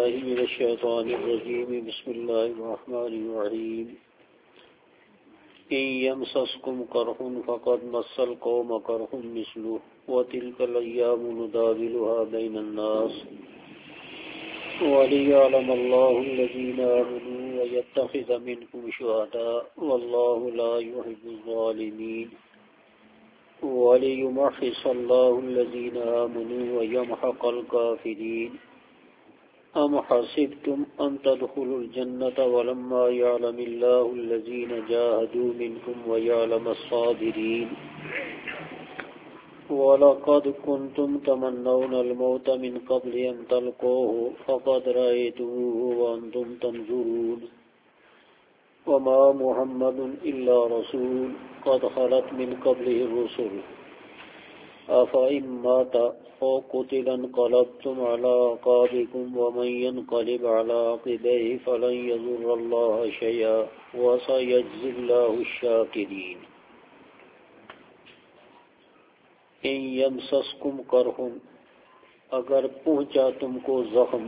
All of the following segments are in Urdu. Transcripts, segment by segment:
بالله من الشيطان الرجيم بسم الله الرحمن الرحيم إن يمسسكم قرح فقد مس القوم قرح مثله وتلك الأيام نداولها بين الناس وليعلم الله الذين آمنوا ويتخذ منكم شهداء والله لا يحب الظالمين وليمحص الله الذين آمنوا ويمحق الكافرين أم حسبتم أن تدخلوا الجنة ولما يعلم الله الذين جاهدوا منكم ويعلم الصابرين ولقد كنتم تمنون الموت من قبل أن تلقوه فقد رأيتموه وأنتم تنظرون وما محمد إلا رسول قد خلت من قبله الرسل أفإن مات أو قتل انقلبتم على أعقابكم ومن ينقلب على عقبيه فلن يضر الله شيئا وسيجزي الله الشاكرين إن يمسسكم قرح اگر پہنچا تم کو زخم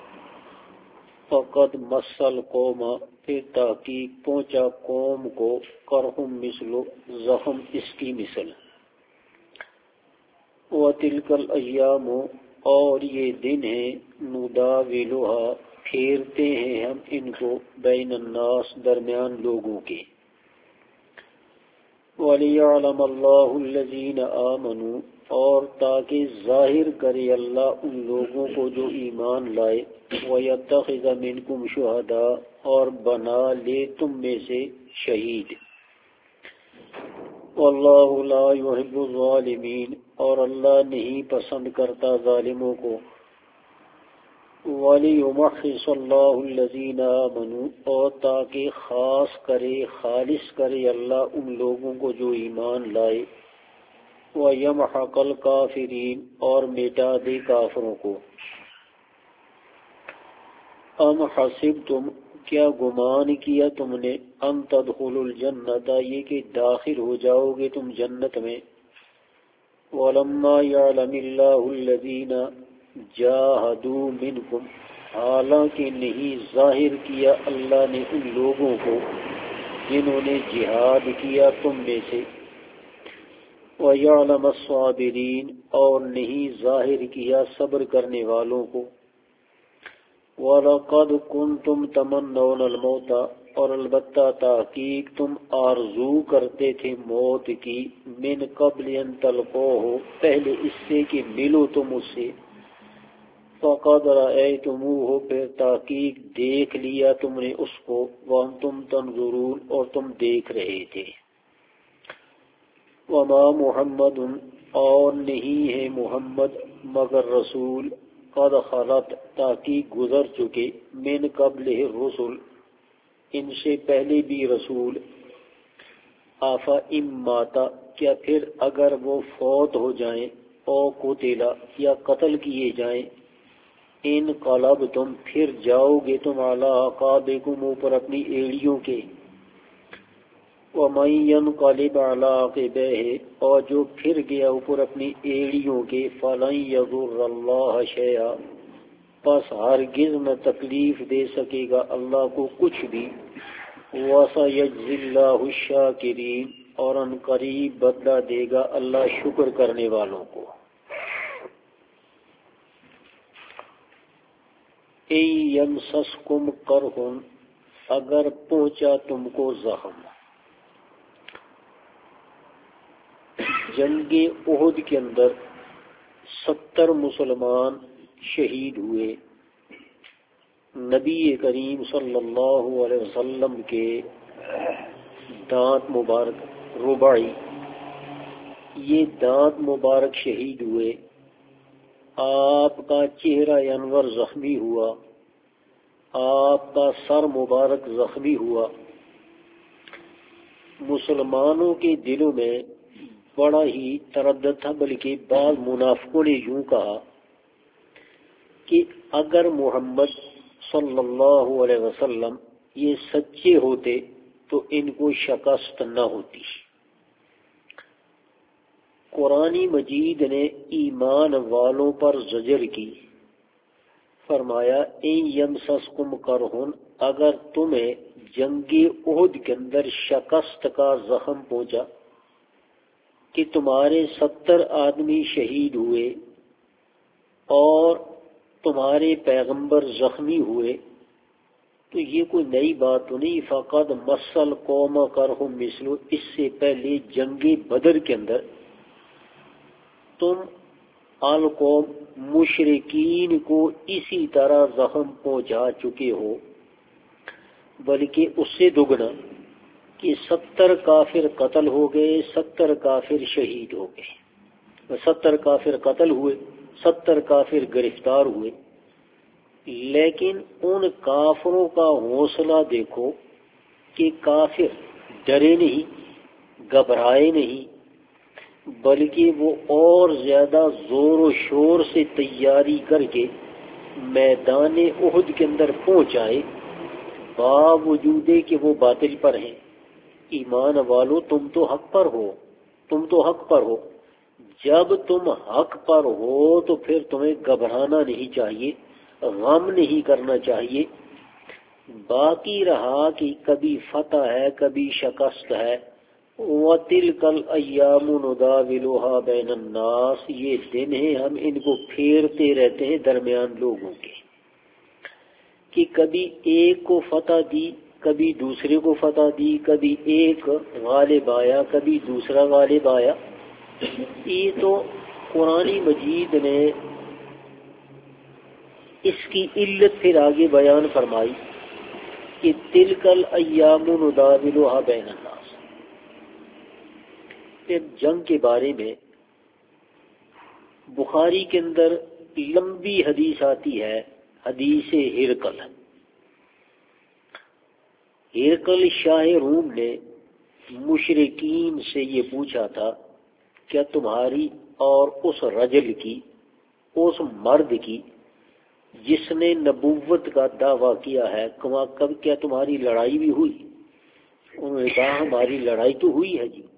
فقد مس القوم پھر تحقیق پہنچا قوم کو قرح مثل زخم اس کی مثل وَتِلْكَ الْأَيَّامُ اور یہ دن ہیں نُدَاوِلُهَا پھیرتے ہیں ہم ان کو بین الناس درمیان لوگوں کے وَلِيَعْلَمَ اللَّهُ الَّذِينَ آمَنُوا اور تاکہ ظاہر کرے اللہ ان لوگوں کو جو ایمان لائے وَيَتَّخِذَ مِنْكُمْ شُهَدَاءَ اور بنا لے تم میں سے شہید واللہ لا يحب الظالمین اور اللہ نہیں پسند کرتا ظالموں کو وَلِيُمَحِّصَ اللَّهُ الَّذِينَ آمَنُوا اور تاکہ خاص کرے خالص کرے اللہ ان لوگوں کو جو ایمان لائے وَيَمْحَقَ الْكَافِرِينَ اور مٹا دے کافروں کو ام حسبتم کیا گمان کیا تم نے ان تدخلوا الجنت یہ کہ داخل ہو جاؤ گے تم جنت میں ولما يعلم الله الذين جاهدوا منكم حالانکہ نہیں ظاہر کیا اللہ نے ان لوگوں کو جنہوں نے جہاد کیا تم میں سے وَيَعْلَمَ الصَّابِرِينَ اور نہیں ظاہر کیا صبر کرنے والوں کو وَلَقَدْ كُنْتُمْ تَمَنَّوْنَ الْمَوْتَ اور البتہ تحقیق تم آرزو کرتے تھے موت کی من قبل ان تلقوہ پہلے اس سے کہ ملو تم اس سے فَقَدْ رَأَيْتُمُوهُ پھر تحقیق دیکھ لیا تم نے اس کو وَأَنْتُمْ تَنْظُرُونَ اور تم دیکھ رہے تھے وَمَا مُحَمَّدٌ اور نہیں ہے محمد مگر رسول قد خلت تحقیق گزر چکے من قبلہ الرسل ان سے پہلے بھی رسول آفا ماتا کیا پھر اگر وہ فوت ہو جائیں او قتلا یا قتل کیے جائیں ان قلب تم پھر جاؤ گے تم علی عقابکم اوپر اپنی ایڑیوں کے وَمَن يَنْقَلِبْ عَلَىٰ عَقِبَيْهِ اور جو پھر گیا اوپر اپنی ایڑیوں کے فَلَن يَضُرَّ اللَّهَ شَيْئًا پس ہرگز نہ تکلیف دے سکے گا اللہ کو کچھ بھی وَسَيَجْزِي اللَّهُ الشَّاكِرِينَ اور ان قریب بدلہ دے گا اللہ شکر کرنے والوں کو اِن يَمْسَسْكُمْ قَرْحٌ اگر پہنچا تم کو زخم جنگ احد کے اندر 70 مسلمان شہید ہوئے نبی کریم صلی اللہ علیہ وسلم کے دانت مبارک رباعی یہ دانت مبارک شہید ہوئے آپ کا چہرہ انور زخمی ہوا آپ کا سر مبارک زخمی ہوا مسلمانوں کے دلوں میں بڑا ہی تردد تھا بلکہ بعض منافقوں نے یوں کہا کہ اگر محمد صلی اللہ علیہ وسلم یہ سچے ہوتے تو ان کو شکست نہ ہوتی قرآن مجید نے ایمان والوں پر زجر کی فرمایا ان یمسسکم کرہن، اگر تمہیں جنگ احد کے اندر شکست کا زخم پہنچا کہ تمہارے 70 آدمی شہید ہوئے اور تمہارے پیغمبر زخمی ہوئے، تو یہ کوئی نئی بات تو نہیں. فقد مسل قوم کرہم مثلو، اس سے پہلے جنگ بدر کے اندر تم القوم مشرکین کو اسی طرح زخم پہنچا چکے ہو، بلکہ اس سے دگنا کہ 70 کافر قتل ہو گئے، 70 کافر شہید ہو گئے، 70 کافر قتل ہوئے، 70 کافر گرفتار ہوئے. لیکن ان کافروں کا حوصلہ دیکھو کہ کافر ڈرے نہیں، گھبرائے نہیں، بلکہ وہ اور زیادہ زور و شور سے تیاری کر کے میدان احد کے اندر پہنچ آئے، باوجود کہ وہ باطل پر ہیں. ایمان والو، تم تو حق پر ہو، تم تو حق پر ہو. جب تم حق پر ہو تو پھر تمہیں گھبرانا نہیں چاہیے، غم نہیں کرنا چاہیے. باقی رہا کہ کبھی فتح ہے کبھی شکست ہے. وَتِلْكَ الْأَيَّامُ نُدَاوِلُهَا بَيْنَ النَّاسِ، یہ دن ہیں ہم ان کو پھیرتے رہتے ہیں درمیان لوگوں کے، کہ کبھی ایک کو فتح دی، کبھی دوسرے کو فتح دی، کبھی ایک غالب آیا کبھی دوسرا غالب آیا. یہ تو قرآن مجید نے اس کی علت پھر آگے بیان فرمائی کہ تلک الایام نداولها بین الناس. پھر جنگ کے بارے میں بخاری کے اندر لمبی حدیث آتی ہے، حدیث ہرقل. ہرقل شاہ روم نے مشرکین سے یہ پوچھا تھا، کیا تمہاری اور اس رجل کی، اس مرد کی جس نے نبوت کا دعویٰ کیا ہے، کیا تمہاری لڑائی بھی ہوئی؟ انہوں نے کہا ہماری لڑائی تو ہوئی ہے جی.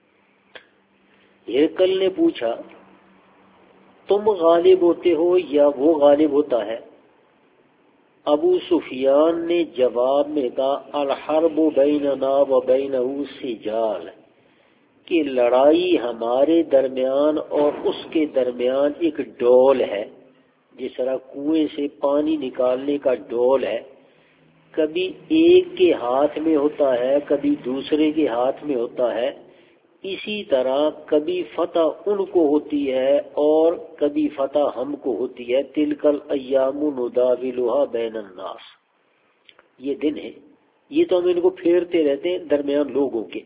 ہرقل نے پوچھا تم غالب ہوتے ہو یا وہ غالب ہوتا ہے؟ ابو سفیان نے جواب میں کہا الحرب بیننا و بینہ سجال، کہ لڑائی ہمارے درمیان اور اس کے درمیان ایک ڈول ہے، جس طرح کنویں سے پانی نکالنے کا ڈول ہے، کبھی ایک کے ہاتھ میں ہوتا ہے کبھی دوسرے کے ہاتھ میں ہوتا ہے. اسی طرح کبھی فتح ان کو ہوتی ہے اور کبھی فتح ہم کو ہوتی ہے. تلک الایام نداولها بین الناس، یہ دن ہے، یہ تو ہم ان کو پھیرتے رہتے ہیں درمیان لوگوں کے.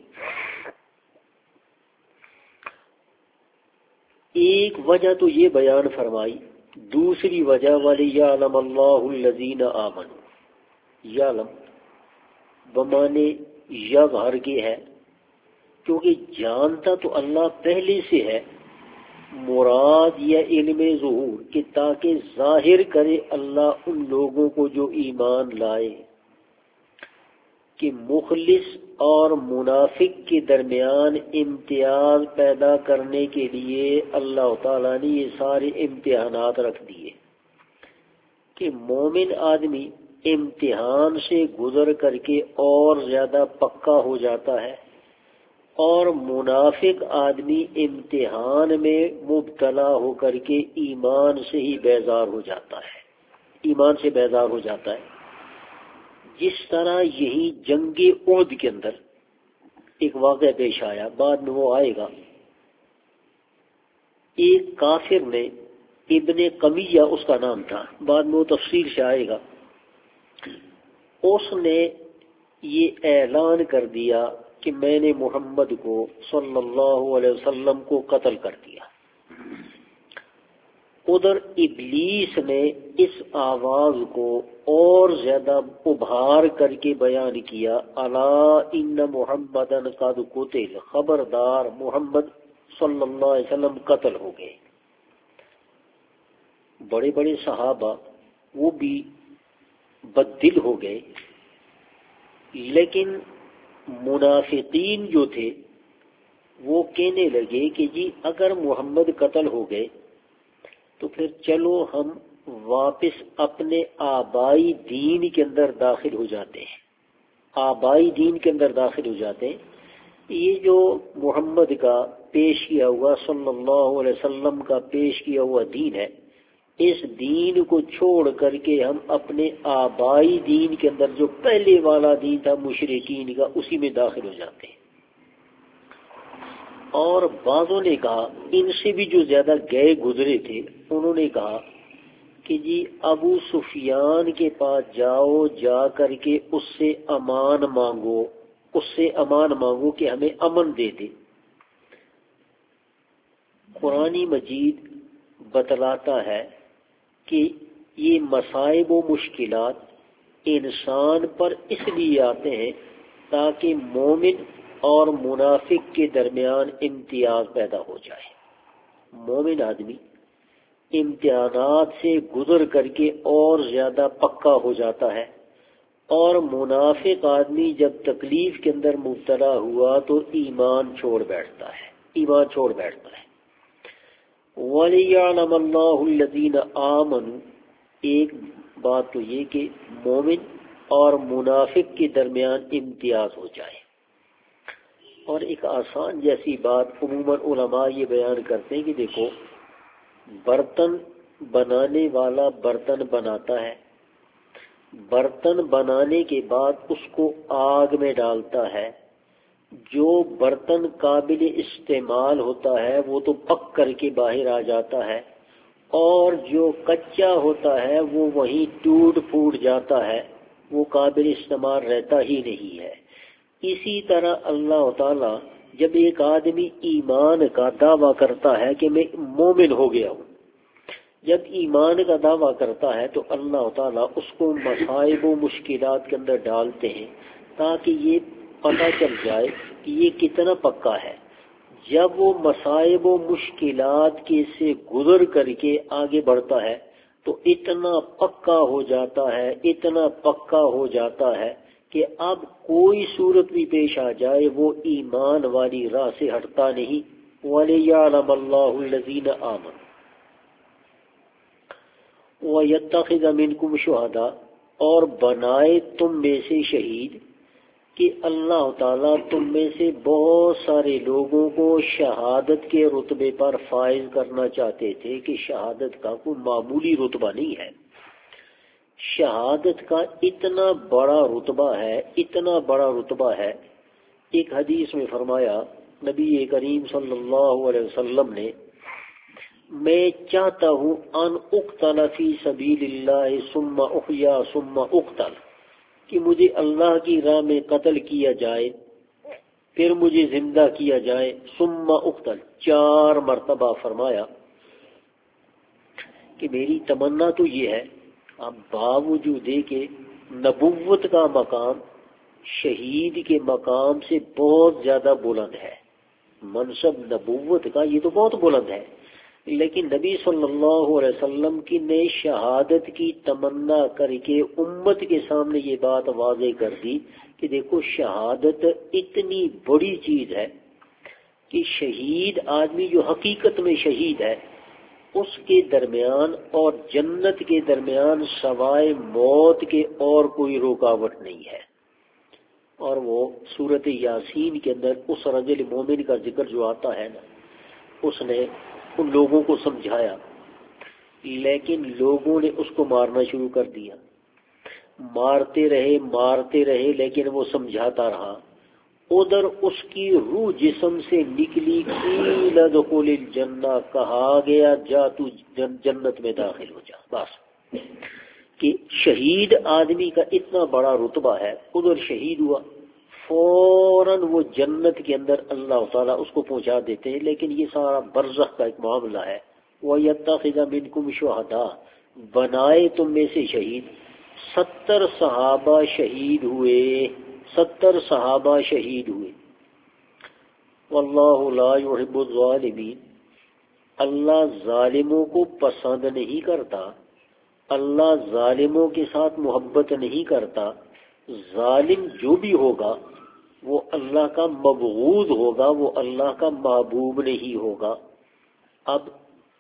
ایک وجہ تو یہ بیان فرمائی، دوسری وجہ وَلِيَعْلَمَ اللَّهُ الَّذِينَ آمَنُوا، یعلم بمانے یظہر کے ہے، کیونکہ جانتا تو اللہ پہلے سے ہے. مراد یا علم ظہور، کہ تاکہ ظاہر کرے اللہ ان لوگوں کو جو ایمان لائے، کہ مخلص اور منافق کے درمیان امتیاز پیدا کرنے کے لیے اللہ تعالیٰ نے یہ سارے امتحانات رکھ دیے، کہ مومن آدمی امتحان سے گزر کر کے اور زیادہ پکا ہو جاتا ہے، اور منافق آدمی امتحان میں مبتلا ہو کر کے ایمان سے ہی بیزار ہو جاتا ہے، ایمان سے بیزار ہو جاتا ہے. جس طرح یہی جنگ احد کے اندر ایک واقعہ پیش آیا، بعد میں وہ آئے گا. ایک کافر نے، ابن قمیہ اس کا نام تھا، بعد میں وہ تفصیل سے آئے گا، اس نے یہ اعلان کر دیا کہ میں نے محمد کو صلی اللہ علیہ وسلم کو قتل کر دیا. ادھر ابلیس نے اس آواز کو اور زیادہ ابھار کر کے بیان کیا، الا ان محمدًا قد قتل، خبردار محمد صلی اللہ علیہ وسلم قتل ہو گئے. بڑے بڑے صحابہ وہ بھی بددل ہو گئے، لیکن منافقین جو تھے وہ کہنے لگے کہ جی اگر محمد قتل ہو گئے تو پھر چلو ہم واپس اپنے آبائی دین کے اندر داخل ہو جاتے ہیں، آبائی دین کے اندر داخل ہو جاتے ہیں۔ یہ جو محمد کا پیش کیا ہوا، صلی اللہ علیہ وسلم کا پیش کیا ہوا دین ہے، اس دین کو چھوڑ کر کے ہم اپنے آبائی دین کے اندر جو پہلے والا دین تھا مشرکین کا، اسی میں داخل ہو جاتے ہیں۔ اور بعضوں نے کہا، ان سے بھی جو زیادہ گئے گزرے تھے، انہوں نے کہا کہ جی ابو سفیان کے پاس جاؤ، جا کر کے اس سے امان مانگو، اس سے امان مانگو کہ ہمیں امن دے دے۔ قرآن مجید بتلاتا ہے کہ یہ مصائب و مشکلات انسان پر اس لیے آتے ہیں تاکہ مومن اور منافق کے درمیان امتیاز پیدا ہو جائے۔ مومن آدمی امتحانات سے گزر کر کے اور زیادہ پکا ہو جاتا ہے، اور منافق آدمی جب تکلیف کے اندر مبتلا ہوا تو ایمان چھوڑ بیٹھتا ہے، ایمان چھوڑ بیٹھتا ہے۔ وَلِيَعْلَمَ اللَّهُ الَّذِينَ آمَنُوا، ایک بات تو یہ کہ مومن اور منافق کے درمیان امتیاز ہو جائے۔ اور ایک آسان جیسی بات عموماً علماء یہ بیان کرتے ہیں کہ دیکھو، برتن بنانے والا برتن بناتا ہے، برتن بنانے کے بعد اس کو آگ میں ڈالتا ہے، جو برتن قابل استعمال ہوتا ہے وہ تو پک کر کے باہر آ جاتا ہے، اور جو کچا ہوتا ہے وہ وہیں ٹوٹ پھوٹ جاتا ہے، وہ قابل استعمال رہتا ہی نہیں ہے۔ اسی طرح اللہ تعالی جب ایک آدمی ایمان کا دعویٰ کرتا ہے کہ میں مومن ہو گیا ہوں، جب ایمان کا دعویٰ کرتا ہے تو اللہ تعالیٰ اس کو مصائب و مشکلات کے اندر ڈالتے ہیں تاکہ یہ پتہ چل جائے کہ یہ کتنا پکا ہے۔ جب وہ مصائب و مشکلات کے سے گزر کر کے آگے بڑھتا ہے تو اتنا پکا ہو جاتا ہے، اتنا پکا ہو جاتا ہے کہ اب کوئی صورت بھی پیش آ جائے وہ ایمان والی راہ سے ہٹتا نہیں۔ وَلِيَعْلَمَ اللَّهُ الَّذِينَ آمَنُوا وَيَتَّخِذَ مِنْكُمْ شُهَدَاءَ، اور بنائے تم میں سے شہید، کہ اللہ تعالیٰ تم میں سے بہت سارے لوگوں کو شہادت کے رتبے پر فائز کرنا چاہتے تھے کہ شہادت کا کوئی معمولی رتبہ نہیں ہے، شہادت کا اتنا بڑا رتبہ ہے، اتنا بڑا رتبہ ہے۔ ایک حدیث میں فرمایا نبی کریم صلی اللہ علیہ وسلم نے، میں چاہتا ہوں ان اقتل فی سبیل اللہ ثم احیا ثم اقتل، کہ مجھے اللہ کی راہ میں قتل کیا جائے، پھر مجھے زندہ کیا جائے، ثم اقتل، 4 مرتبہ فرمایا کہ میری تمنا تو یہ ہے۔ اب باوجود کہ نبوت کا مقام شہید کے مقام سے بہت زیادہ بلند ہے، منصب نبوت کا یہ تو بہت بلند ہے، لیکن نبی صلی اللہ علیہ وسلم کی نے شہادت کی تمنا کر کے امت کے سامنے یہ بات واضح کر دی کہ دیکھو شہادت اتنی بڑی چیز ہے کہ شہید آدمی جو حقیقت میں شہید ہے، اس کے درمیان اور جنت کے درمیان سوائے موت کے اور کوئی رکاوٹ نہیں ہے۔ اور وہ سورۃ یاسین کے اندر اس رجل مومن کا ذکر جو آتا ہے نا، اس نے ان لوگوں کو سمجھایا، لیکن لوگوں نے اس کو مارنا شروع کر دیا، مارتے رہے لیکن وہ سمجھاتا رہا۔ ادھر اس کی روح جسم سے نکلی، قیل ادخل الجنہ، کہا گیا جا تو جنت میں داخل ہو جا۔ بس کہ شہید آدمی کا اتنا بڑا رتبہ ہے، ادھر شہید ہوا، فوراً وہ جنت کے اندر اللہ تعالیٰ اس کو پہنچا دیتے ہیں۔ لیکن یہ سارا برزخ کا ایک معاملہ ہے۔ وَيَتَّخِذَ مِنْكُمْ شُهَدَاءَ، بنائے تم میں سے شہید۔ 70 صحابہ شہید ہوئے، 70 صحابہ شہید ہوئے۔ واللہ لا يحب الظالمین، اللہ ظالموں کو پسند نہیں کرتا، اللہ ظالموں کے ساتھ محبت نہیں کرتا۔ ظالم جو بھی ہوگا وہ اللہ کا مبغوض ہوگا، وہ اللہ کا محبوب نہیں ہوگا۔ اب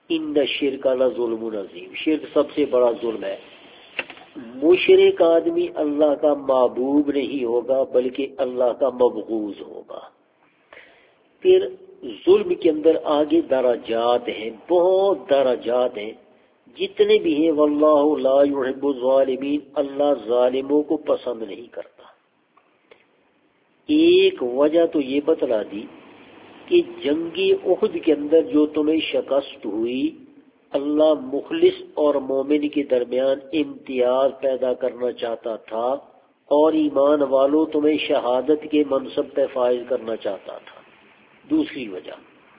ان الشرک لظلم عظیم، شرک سب سے بڑا ظلم ہے۔ مشرک آدمی اللہ کا محبوب نہیں ہوگا بلکہ اللہ کا مبغوض ہوگا۔ پھر ظلم کے اندر آگے درجات ہیں، بہت درجات ہیں، جتنے بھی ہیں۔ واللہ لا يحب الظالمین، اللہ ظالموں کو پسند نہیں کرتا۔ ایک وجہ تو یہ بتلا دی کہ جنگ احد کے اندر جو تمہیں شکست ہوئی، اللہ مخلص اور مومن کے درمیان امتیاز پیدا کرنا چاہتا تھا، اور ایمان والوں تمہیں شہادت کے منصب پہ فائز کرنا چاہتا تھا۔ دوسری وجہ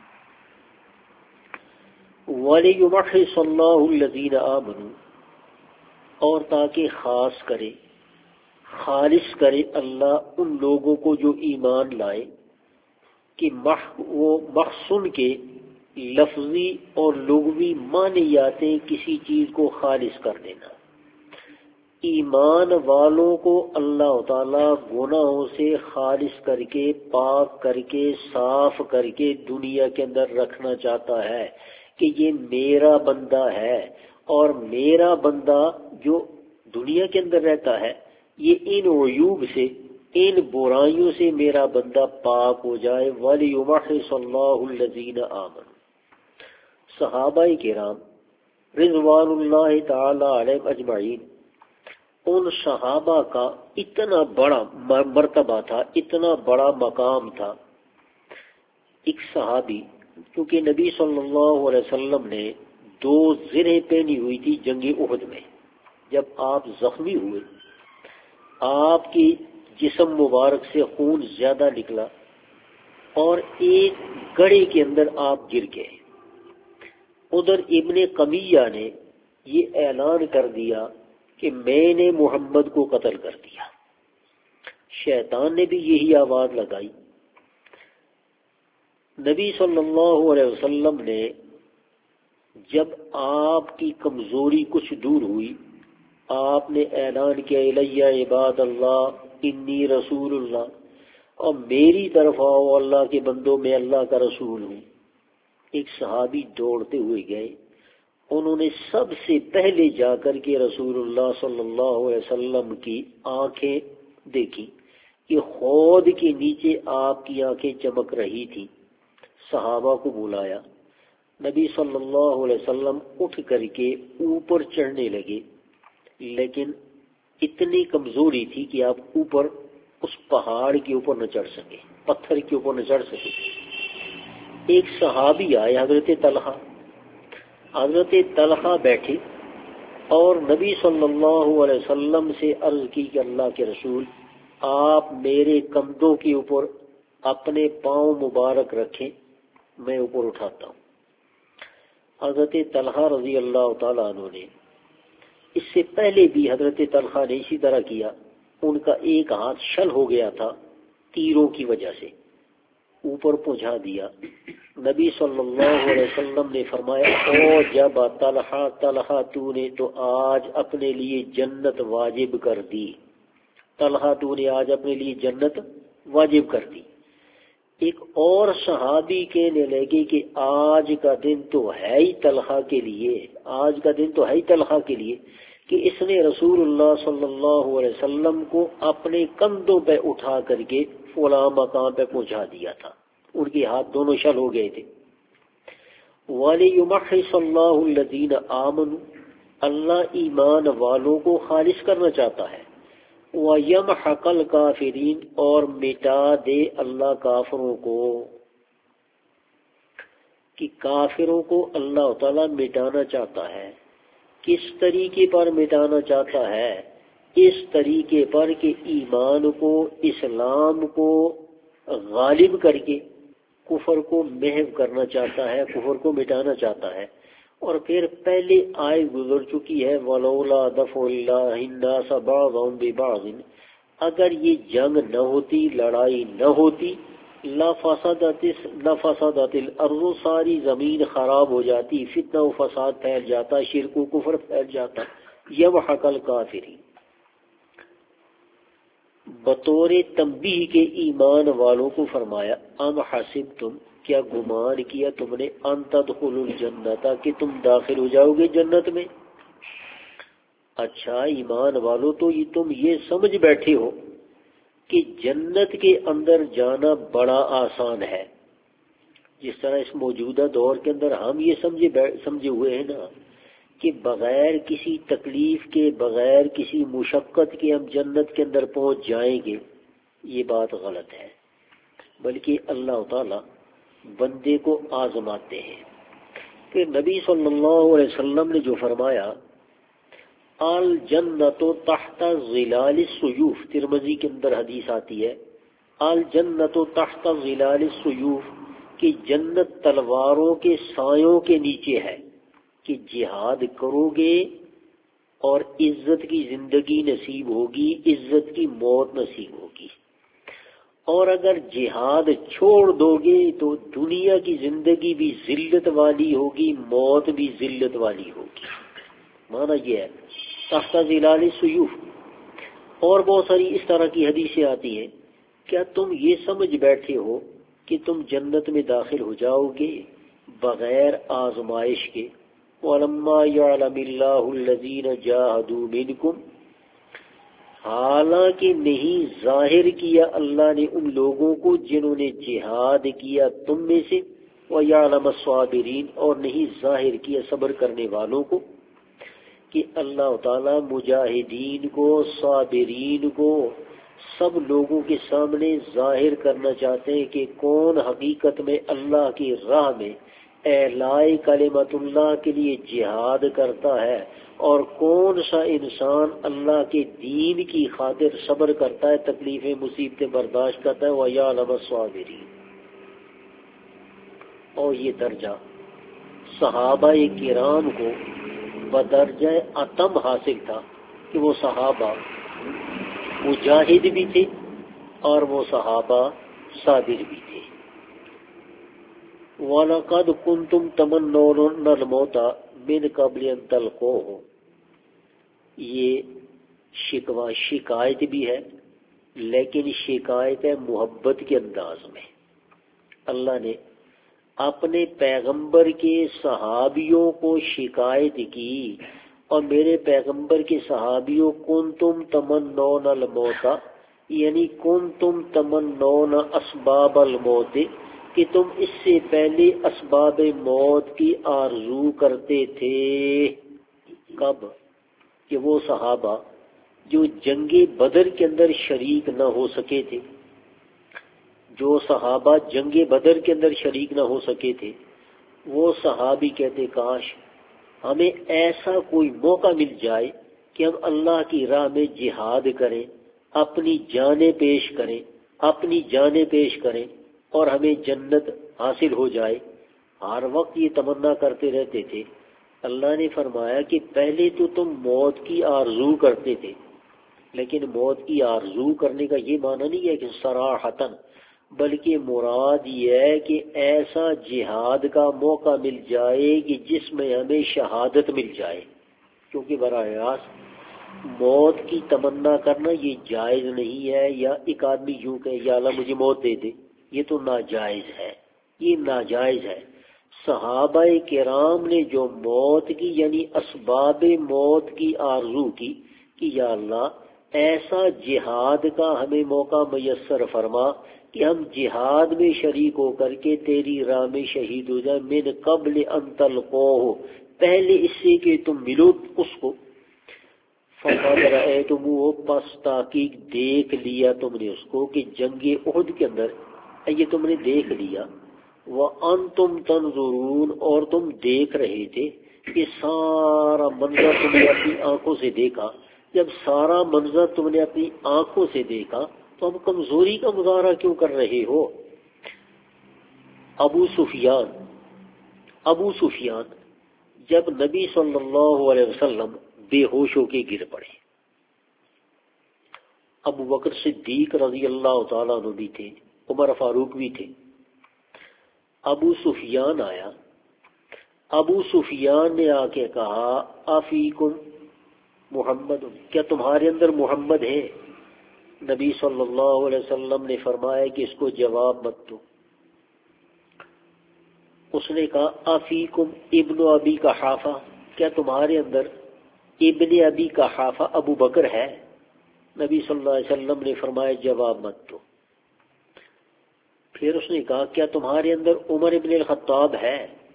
وَلِيُمَحِّصَ اللَّهُ الَّذِينَ آمَنُوا، اور تاکہ خاص کرے، خالص کرے اللہ ان لوگوں کو جو ایمان لائے، کہ وہ محسن کے لفظی اور لغوی معنیات کسی چیز کو خالص کر دینا۔ ایمان والوں کو اللہ تعالی گناہوں سے خالص کر کے، پاک کر کے، صاف کر کے دنیا کے اندر رکھنا چاہتا ہے کہ یہ میرا بندہ ہے، اور میرا بندہ جو دنیا کے اندر رہتا ہے یہ ان عیوب سے، ان برائیوں سے میرا بندہ پاک ہو جائے۔ وَلِيُمَحِّصَ اللَّهُ الَّذِينَ آمَنُوا، صحابہ کرام رضوان اللہ تعالی علیہم اجمعین، ان صحابہ کا اتنا بڑا مرتبہ تھا، اتنا بڑا مقام تھا۔ ایک صحابی، کیونکہ نبی صلی اللہ علیہ وسلم نے 2 زرہیں پہنی ہوئی تھی جنگ احد میں، جب آپ زخمی ہوئے آپ کی جسم مبارک سے خون زیادہ نکلا اور ایک گڑھے کے اندر آپ گر گئے۔ ادھر ابن قمیہ نے یہ اعلان کر دیا کہ میں نے محمد کو قتل کر دیا۔ شیطان نے بھی یہی آواز لگائی۔ نبی صلی اللہ علیہ وسلم نے جب آپ کی کمزوری کچھ دور ہوئی، آپ نے اعلان کیا الیہ عباد اللہ انی رسول اللہ، اور میری طرف آؤ اللہ کے بندوں، میں اللہ کا رسول ہوں۔ ایک صحابی دوڑتے ہوئے گئے، انہوں نے سب سے پہلے جا کر کے رسول اللہ صلی اللہ علیہ وسلم کی آنکھیں دیکھی کہ خود کے نیچے آپ کی آنکھیں چمک رہی تھی۔ صحابہ کو بلایا، نبی صلی اللہ علیہ وسلم اٹھ کر کے اوپر چڑھنے لگے، لیکن اتنی کمزوری تھی کہ آپ اوپر اس پہاڑ کے اوپر نہ چڑھ سکے، پتھر کے اوپر نہ چڑھ سکے۔ ایک صحابی آئے حضرت طلحہ، حضرت طلحہ بیٹھے اور نبی صلی اللہ علیہ وسلم سے عرض کی کہ اللہ کے رسول، آپ میرے کندھوں کے اوپر اپنے پاؤں مبارک رکھیں، میں اوپر اٹھاتا ہوں۔ حضرت طلحہ رضی اللہ تعالیٰ عنہ نے، اس سے پہلے بھی حضرت طلحہ نے اسی طرح کیا، ان کا ایک ہاتھ شل ہو گیا تھا تیروں کی وجہ سے، اوپر پہنچا دیا۔ نبی صلی اللہ علیہ وسلم نے فرمایا، او جب طلحہ تو نے تو آج اپنے لیے جنت واجب کر دی، طلحہ تو نے آج اپنے لیے جنت واجب کر دی۔ ایک اور صحابی کہنے لگے کہ آج کا دن تو ہے ہی طلحہ کے لیے، آج کا دن تو ہے ہی طلحہ کے لیے کہ اس نے رسول اللہ صلی اللہ علیہ وسلم کو اپنے کندھوں پہ اٹھا کر کے فلاں مقام پہ پہنچا دیا تھا، ان کے ہاتھ دونوں شل ہو گئے تھے۔ وَلِيُمَحِّصَ اللَّهُ الَّذِينَ آمَنُوا، اللہ ایمان والوں کو خالص کرنا چاہتا ہے، وَيَمْحَقَ الْكَافِرِينَ، اور مٹا دے اللہ کافروں کو، کہ کافروں کو اللہ تعالیٰ مٹانا چاہتا ہے۔ کس طریقے پر مٹانا چاہتا ہے؟ اس طریقے پر کہ ایمان کو، اسلام کو غالب کر کے کفر کو محو کرنا چاہتا ہے، کفر کو مٹانا چاہتا ہے۔ اور پھر پہلے آئے گزر چکی ہے، وَلَوْلَا دَفْعُ اللَّهِ النَّاسَ بَعْضَهُم بِبَعْضٍ، اگر یہ جنگ نہ ہوتی، لڑائی نہ ہوتی، لَفَسَدَتِ الْأَرْضُ، ساری زمین خراب ہو جاتی، فتنہ و فساد پھیل جاتا، شرک و کفر پھیل جاتا۔ یمحق الکافرین، بطور تنبیہ کے ایمان والوں کو فرمایا، ام حسبتم، کیا گمان کیا تم نے ان تدخلوا الجنت کہ تم داخل ہو جاؤ گے جنت میں؟ اچھا ایمان والو، تو یہ تم یہ سمجھ بیٹھے ہو کہ جنت کے اندر جانا بڑا آسان ہے، جس طرح اس موجودہ دور کے اندر ہم یہ سمجھے ہوئے ہیں نا کہ بغیر کسی تکلیف کے، بغیر کسی مشقت کے ہم جنت کے اندر پہنچ جائیں گے. یہ بات غلط ہے، بلکہ اللہ تعالی بندے کو آزماتے ہیں. کہ نبی صلی اللہ علیہ وسلم نے جو فرمایا الجنت تحت ظلال السیوف، ترمذی کے اندر حدیث آتی ہے الجنت تحت ظلال السیوف، کہ جنت تلواروں کے سایوں کے نیچے ہے. کہ جہاد کرو گے اور عزت کی زندگی نصیب ہوگی، عزت کی موت نصیب ہوگی، اور اگر جہاد چھوڑ دو گے تو دنیا کی زندگی بھی ذلت والی ہوگی، موت بھی ذلت والی ہوگی. مانا یہ ہے تحت ظلال السیوف. اور بہت ساری اس طرح کی حدیثیں آتی ہیں. کیا تم یہ سمجھ بیٹھے ہو کہ تم جنت میں داخل ہو جاؤ گے بغیر آزمائش کے؟ وَلَمَّا يَعْلَمِ اللَّهُ الَّذِينَ جَاهَدُوا مِنْكُمْ، حالانکہ نہیں ظاہر کیا اللہ نے ان لوگوں کو جنہوں نے جہاد کیا تم میں سے، وَيَعْلَمَ الصَّابِرِينَ، اور نہیں ظاہر کیا صبر کرنے والوں کو. کہ اللہ تعالی مجاہدین کو، صابرین کو سب لوگوں کے سامنے ظاہر کرنا چاہتے ہیں کہ کون حقیقت میں اللہ کی راہ میں اعلاء کلمت اللہ کے لیے جہاد کرتا ہے، اور کون سا انسان اللہ کے دین کی خاطر صبر کرتا ہے، تکلیفیں مصیبتیں برداشت کرتا ہے. وَيَعْلَمَ الصَّابِرِينَ. اور یہ درجہ صحابہ کرام کو بدرجہ اتم حاصل تھا کہ وہ صحابہ مجاہد بھی تھے اور وہ صحابہ صابر بھی تھے. وَلَقَدْ كُنْتُمْ تَمَنُّونَ الْمَوْتَ مِنْ قَبْلِ أَنْ تَلْقُوهُ. یہ شکایت بھی ہے، لیکن شکایت ہے محبت کے انداز میں. اللہ نے اپنے پیغمبر کے صحابیوں کو شکایت کی، اور میرے پیغمبر کے صحابیوں کنتم تمنون الموت، یعنی کنتم تمنون اسباب الموت، کہ تم اس سے پہلے اسباب موت کی آرزو کرتے تھے. کب؟ کہ وہ صحابہ جو جنگ بدر کے اندر شریک نہ ہو سکے تھے، جو صحابہ جنگ بدر کے اندر شریک نہ ہو سکے تھے، وہ صحابی کہتے کاش ہمیں ایسا کوئی موقع مل جائے کہ ہم اللہ کی راہ میں جہاد کریں، اپنی جانیں پیش کریں اور ہمیں جنت حاصل ہو جائے. ہر وقت یہ تمنا کرتے رہتے تھے. اللہ نے فرمایا کہ پہلے تو تم موت کی آرزو کرتے تھے، لیکن موت کی آرزو کرنے کا یہ معنی نہیں ہے کہ صراحتاً، بلکہ مراد یہ ہے کہ ایسا جہاد کا موقع مل جائے کہ جس میں ہمیں شہادت مل جائے. کیونکہ براہ راست موت کی تمنا کرنا یہ جائز نہیں ہے. یا ایک آدمی یوں کہ یا اللہ مجھے موت دے دے، یہ تو ناجائز ہے، یہ ناجائز ہے. صحابہ کرام نے جو موت کی یعنی اسباب موت کی آرزو کی کہ یا اللہ ایسا جہاد کا ہمیں موقع میسر فرما کہ ہم جہاد میں شریک ہو کر کے تیری راہ میں شہید ہو جائیں. من قبل ان تلقوہ، پہلے اس سے کہ تم ملو اس کو. فقد رأیتموہ، پس تحقیق دیکھ لیا تم نے اس کو، کہ جنگ احد کے اندر یہ تم نے دیکھ لیا. وانتم تنظرون، اور تم دیکھ رہے تھے. کہ سارا منظر تم نے اپنی آنکھوں سے دیکھا. جب سارا منظر تم نے اپنی آنکھوں سے دیکھا تو ہم کمزوری کا مظاہرہ کیوں کر رہے ہو؟ ابو سفیان جب نبی صلی اللہ علیہ وسلم بے ہوش ہو کے گر پڑے، ابو بکر صدیق رضی اللہ تعالیٰ عنہ بھی تھے، عمر فاروق بھی تھے. ابو سفیان آیا. ابو سفیان نے آ کے کہا افیکم محمد، کیا تمہارے اندر محمد ہے؟ نبی صلی اللہ علیہ وسلم نے فرمایا کہ اس کو جواب مت دو. اس نے کہا افیکم ابن ابی قحافہ، کیا تمہارے اندر ابن ابی قحافہ ابو بکر ہے؟ نبی صلی اللہ علیہ وسلم نے فرمایا جواب مت دو۔ پھر اس نے کہا کیا تمہارے اندر عمر ابن الخطاب ہے؟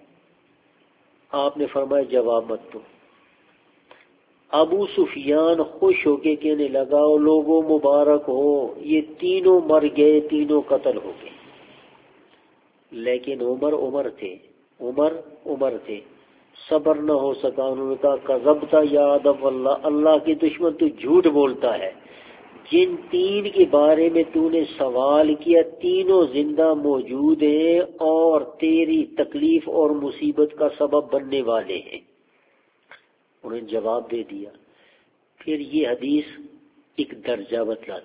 آپ نے فرمایا جواب مت دو۔ ابو سفیان خوش ہو کے کہنے لگا او لوگوں مبارک ہو، یہ تینوں مر گئے، تینوں قتل ہو گئے۔ لیکن عمر تھے، صبر نہ ہو سکا۔ انہوں نے کہا کذبت یا عدو اللہ، اللہ کے دشمن تو جھوٹ بولتا ہے، جن تین کے بارے میں تو نے سوال کیا تینوں زندہ موجود ہیں اور تیری تکلیف اور مصیبت کا سبب بننے والے ہیں۔ انہوں نے جواب دے دیا۔ پھر یہ حدیث ایک درجہ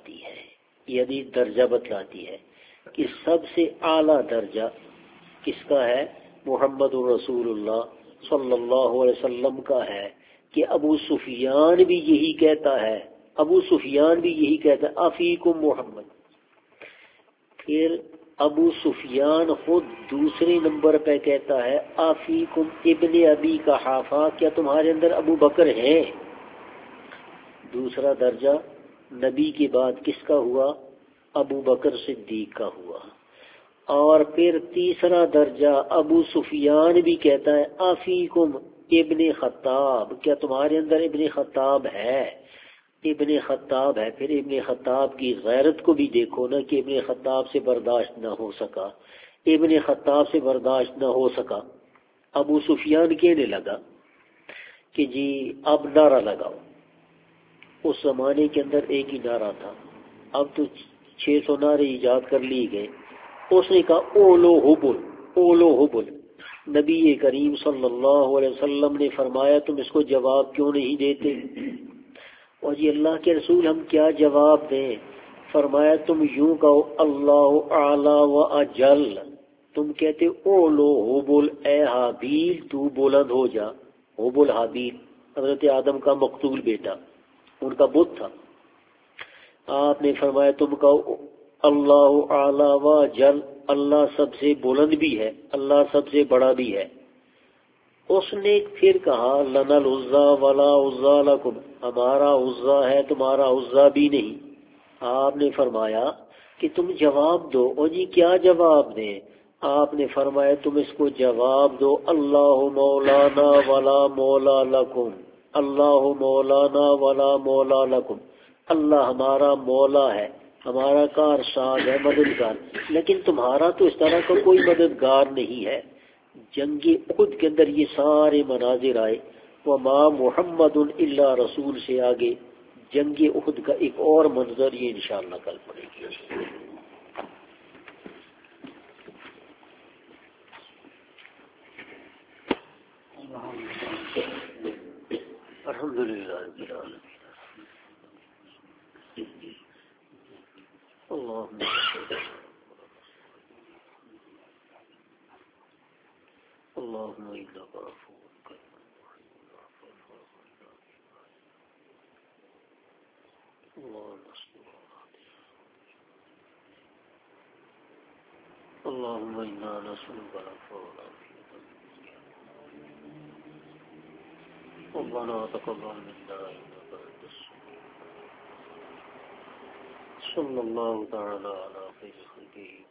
بتلاتی ہے کہ سب سے اعلیٰ درجہ کس کا ہے؟ محمد رسول اللہ صلی اللہ علیہ وسلم کا ہے کہ ابو سفیان بھی یہی کہتا ہے افیکم محمد۔ پھر ابو سفیان خود دوسرے نمبر پہ کہتا ہے افیکم ابن ابی قحافہ، کیا تمہارے اندر ابو بکر ہے؟ دوسرا درجہ نبی کے بعد کس کا ہوا؟ ابو بکر صدیق کا ہوا۔ اور پھر تیسرا درجہ ابو سفیان بھی کہتا ہے افیکم ابن خطاب، کیا تمہارے اندر ابن خطاب ہے؟ ابن خطاب ہے۔ پھر ابن خطاب کی غیرت کو بھی دیکھو نا کہ ابن خطاب سے برداشت نہ ہو سکا۔ ابو سفیان کہنے لگا کہ جی اب نعرہ لگاؤ۔ اس زمانے کے اندر ایک ہی نعرہ تھا، اب تو 600 نعرے ایجاد کر لیے گئے۔ اس نے کہا اولو حبل۔ نبی کریم صلی اللہ علیہ وسلم نے فرمایا تم اس کو جواب کیوں نہیں دیتے؟ اور جی اللہ کے رسول ہم کیا جواب دیں؟ فرمایا تم یوں کہو اللہ اعلی و اجل، تم کہتے اولو حبل، اے حابیل تو بلند ہو جا۔ حبل حابیل حضرت آدم کا مقتول بیٹا، ان کا بت تھا۔ آپ نے فرمایا تم کہو اللہ اعلی و اجل، اللہ سب سے بلند بھی ہے، اللہ سب سے بڑا بھی ہے۔ اس نے پھر کہا لنا العزا ولا عزا لکم، ہمارا عزا ہے تمہارا عزا بھی نہیں۔ آپ نے فرمایا کہ تم جواب دو۔ اور جی کیا جواب دیں؟ آپ نے فرمایا تم اس کو جواب دو اللہ مولانا ولا مولا لکم، اللہ مولانا ولا مولا لکم، اللہ ہمارا مولا ہے، ہمارا کارساز ہے، مددگار، لیکن تمہارا تو اس طرح کا کوئی مددگار نہیں ہے۔ جنگ احد کے اندر یہ سارے مناظر آئے۔ وما محمد الا رسول سے آگے جنگ احد کا ایک اور منظر یہ انشاءاللہ کل پڑے گی۔ الحمدللہ رب العالمین۔ اللهم انك عفو اللهم انا نسألك العفو والعافية، ربنا تقبل منا انك انت السميع، صلى الله تعالى على خير خلقه